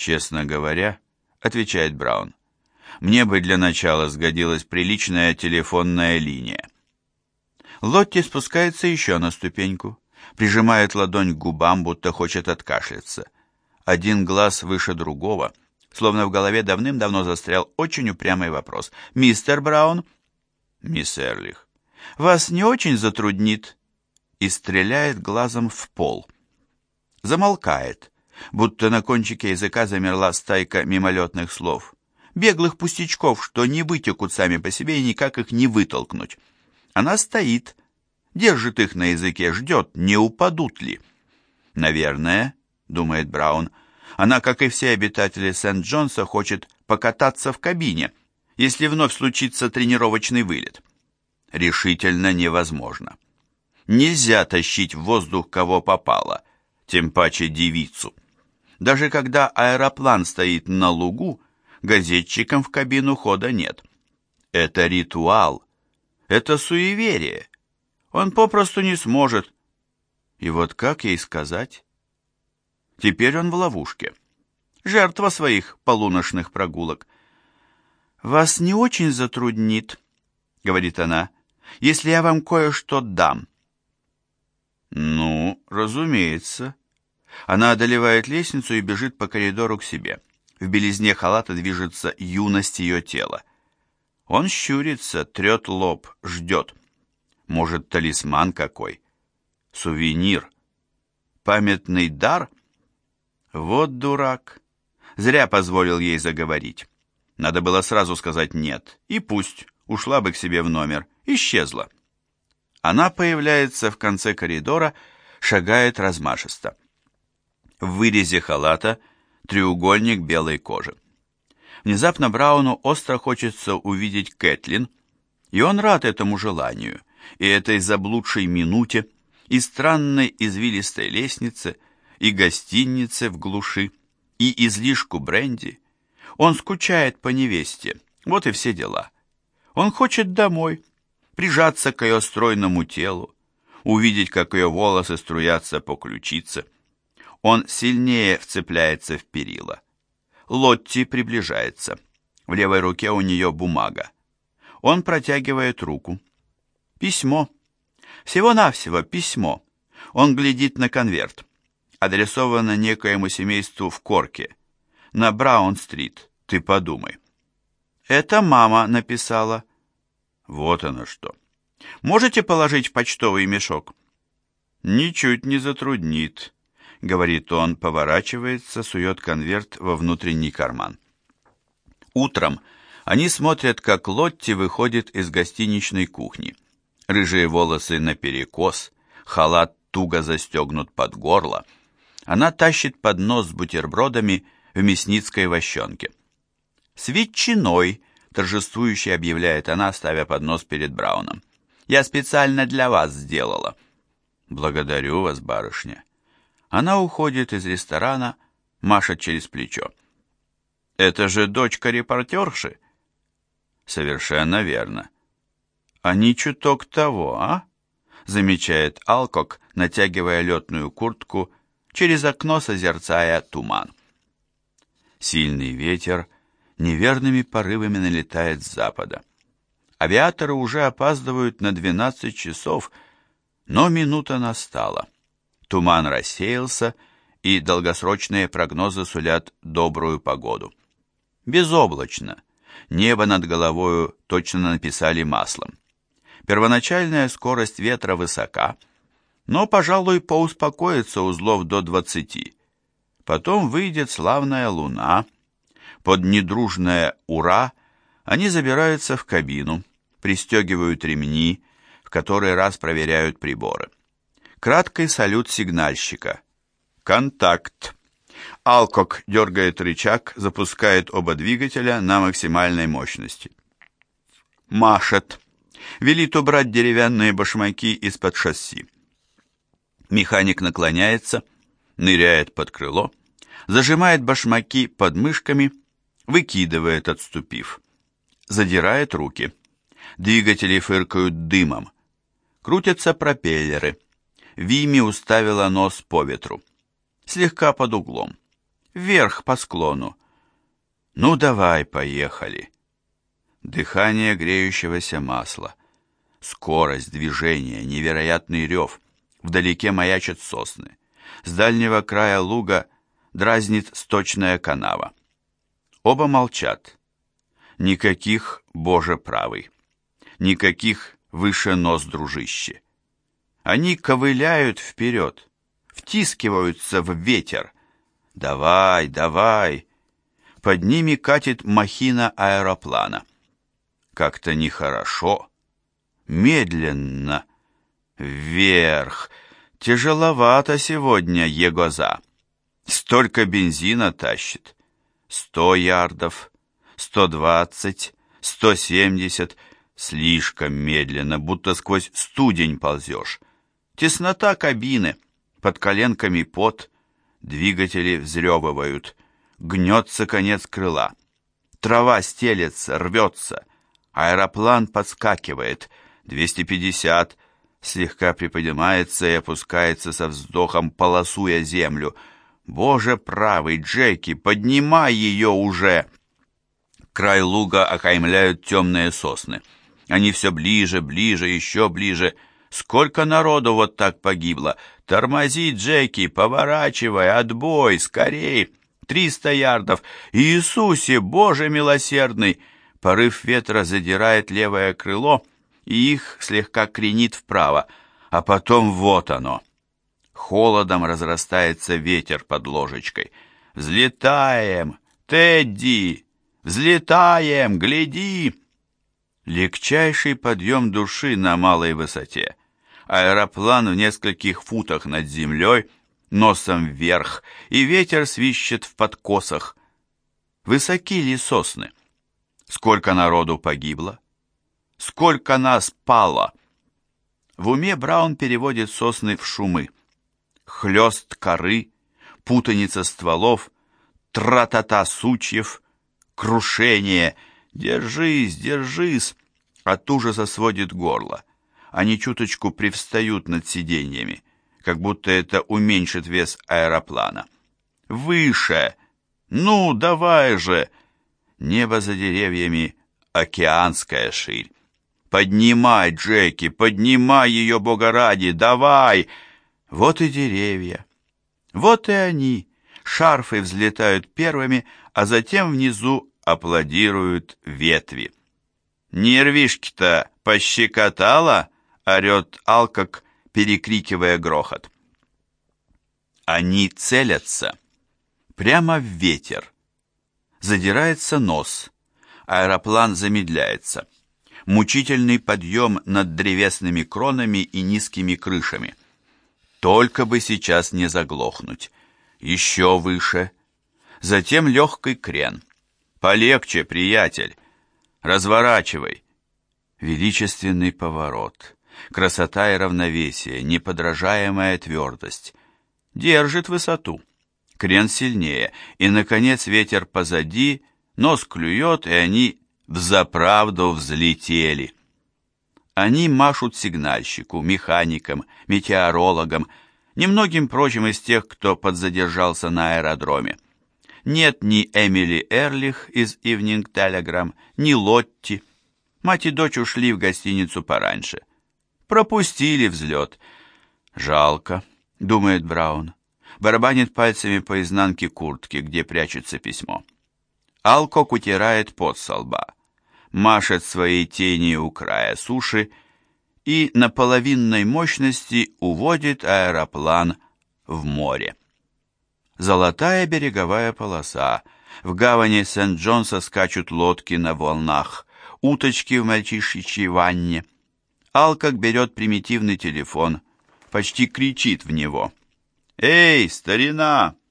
«Честно говоря, — отвечает Браун, — мне бы для начала сгодилась приличная телефонная линия». Лотти спускается еще на ступеньку, прижимает ладонь к губам, будто хочет откашляться. Один глаз выше другого, словно в голове давным-давно застрял очень упрямый вопрос. «Мистер Браун?» «Мисс Эрлих, вас не очень затруднит?» И стреляет глазом в пол. Замолкает, будто на кончике языка замерла стайка мимолетных слов, беглых пустячков, что не вытекут сами по себе и никак их не вытолкнуть. Она стоит, держит их на языке, ждет, не упадут ли. «Наверное, — думает Браун, — она, как и все обитатели Сент-Джонса, хочет покататься в кабине, если вновь случится тренировочный вылет. Решительно невозможно. Нельзя тащить в воздух кого попало, тем паче девицу. Даже когда аэроплан стоит на лугу, газетчикам в кабину хода нет. Это ритуал, это суеверие. Он попросту не сможет. И вот как ей сказать? Теперь он в ловушке. Жертва своих полуночных прогулок. «Вас не очень затруднит, — говорит она, — если я вам кое-что дам». «Ну, разумеется». Она одолевает лестницу и бежит по коридору к себе. В белизне халата движется юность ее тела. Он щурится, трет лоб, ждет. Может, талисман какой? Сувенир? Памятный дар? Вот дурак. Зря позволил ей заговорить. Надо было сразу сказать «нет», и пусть, ушла бы к себе в номер, исчезла. Она появляется в конце коридора, шагает размашисто. В вырезе халата треугольник белой кожи. Внезапно Брауну остро хочется увидеть Кэтлин, и он рад этому желанию, и этой заблудшей минуте, и странной извилистой лестнице, и гостинице в глуши, и излишку бренди. Он скучает по невесте, вот и все дела. Он хочет домой, прижаться к ее стройному телу, увидеть, как ее волосы струятся по ключице. Он сильнее вцепляется в перила. Лотти приближается. В левой руке у нее бумага. Он протягивает руку. Письмо. Всего-навсего письмо. Он глядит на конверт. Адресовано некоему семейству в Корке. На Браун-стрит, ты подумай. Это мама написала. Вот оно что. Можете положить в почтовый мешок? Ничуть не затруднит, говорит он, поворачивается, сует конверт во внутренний карман. Утром они смотрят, как Лотти выходит из гостиничной кухни. Рыжие волосы наперекос, халат туго застегнут под горло. Она тащит поднос с бутербродами в мясницкой вощенке. «С ветчиной», — торжествующе объявляет она, ставя поднос перед Брауном. «Я специально для вас сделала». «Благодарю вас, барышня». Она уходит из ресторана, машет через плечо. «Это же дочка репортерши?» «Совершенно верно». «Они чуток того, а?» замечает Алкок, натягивая летную куртку, через окно созерцая туман. Сильный ветер неверными порывами налетает с запада. Авиаторы уже опаздывают на 12 часов, но минута настала. Туман рассеялся, и долгосрочные прогнозы сулят добрую погоду. Безоблачно. Небо над головою точно написали маслом. Первоначальная скорость ветра высока, но, пожалуй, поуспокоится узлов до 20. Потом выйдет славная луна. Под недружное «Ура!» они забираются в кабину, пристегивают ремни, в который раз проверяют приборы. Краткий салют сигнальщика. «Контакт!» Алкок дергает рычаг, запускает оба двигателя на максимальной мощности. Машет. Велит убрать деревянные башмаки из-под шасси. Механик наклоняется, ныряет под крыло, зажимает башмаки под мышками, выкидывает, отступив. Задирает руки. Двигатели фыркают дымом. Крутятся пропеллеры. Вими уставила нос по ветру. Слегка под углом. вверх по склону. Ну, давай, поехали. Дыхание греющегося масла, скорость движения, невероятный рев. Вдалеке маячат сосны. С дальнего края луга дразнит сточная канава. Оба молчат. Никаких «Боже правый», никаких «выше нос, дружище». Они ковыляют вперед, втискиваются в ветер. Давай, давай. Под ними катит махина аэроплана. Как-то нехорошо. Медленно. Вверх. Тяжеловато сегодня егоза. Столько бензина тащит. 100 ярдов, 120, 170. Слишком медленно, будто сквозь студень ползешь. Теснота кабины, под коленками пот, двигатели взрёвывают, гнется конец крыла. Трава стелется, рвется, аэроплан подскакивает, 250, слегка приподнимается и опускается со вздохом, полосуя землю. Боже правый, Джеки, поднимай ее уже! Край луга окаймляют темные сосны. Они все ближе, ближе, еще ближе. Сколько народу вот так погибло! Тормози, Джеки, поворачивай, отбой, скорей! 300 ярдов! Иисусе, Боже милосердный! Порыв ветра задирает левое крыло, и их слегка кренит вправо, а потом вот оно. Холодом разрастается ветер под ложечкой. «Взлетаем! Тедди! Взлетаем! Гляди!» Легчайший подъем души на малой высоте. Аэроплан в нескольких футах над землей, носом вверх, и ветер свищет в подкосах. Высоки ли сосны? Сколько народу погибло? Сколько нас пало? В уме Браун переводит сосны в шумы. Хлёст коры, путаница стволов, тра-та-та сучьев, крушение. Держись, держись! От ужаса сводит горло. Они чуточку привстают над сиденьями, как будто это уменьшит вес аэроплана. Выше! Ну, давай же! Небо за деревьями — океанская ширь. Поднимай, Джеки, поднимай ее, Бога ради, давай! Вот и деревья. Вот и они. Шарфы взлетают первыми, а затем внизу аплодируют ветви. «Нервишки-то пощекотала?» — орет Алкок, перекрикивая грохот. Они целятся прямо в ветер. Задирается нос. Аэроплан замедляется. Мучительный подъем над древесными кронами и низкими крышами. Только бы сейчас не заглохнуть. Еще выше. Затем легкий крен. Полегче, приятель. Разворачивай. Величественный поворот. Красота и равновесие, неподражаемая твердость. Держит высоту. Крен сильнее. И, наконец, ветер позади, нос клюет, и они взаправду взлетели. Они машут сигнальщику, механикам, метеорологам, немногим прочим из тех, кто подзадержался на аэродроме. Нет ни Эмили Эрлих из Evening Telegram, ни Лотти. Мать и дочь ушли в гостиницу пораньше. Пропустили взлет. «Жалко», — думает Браун. Барабанит пальцами по изнанке куртки, где прячется письмо. Алкок утирает пот со лба, машет своей тенью у края суши и на половинной мощности уводит аэроплан в море. Золотая береговая полоса. В гавани Сент-Джонса скачут лодки на волнах, уточки в мальчишечьей ванне. Алкок берет примитивный телефон, почти кричит в него. «Эй, старина!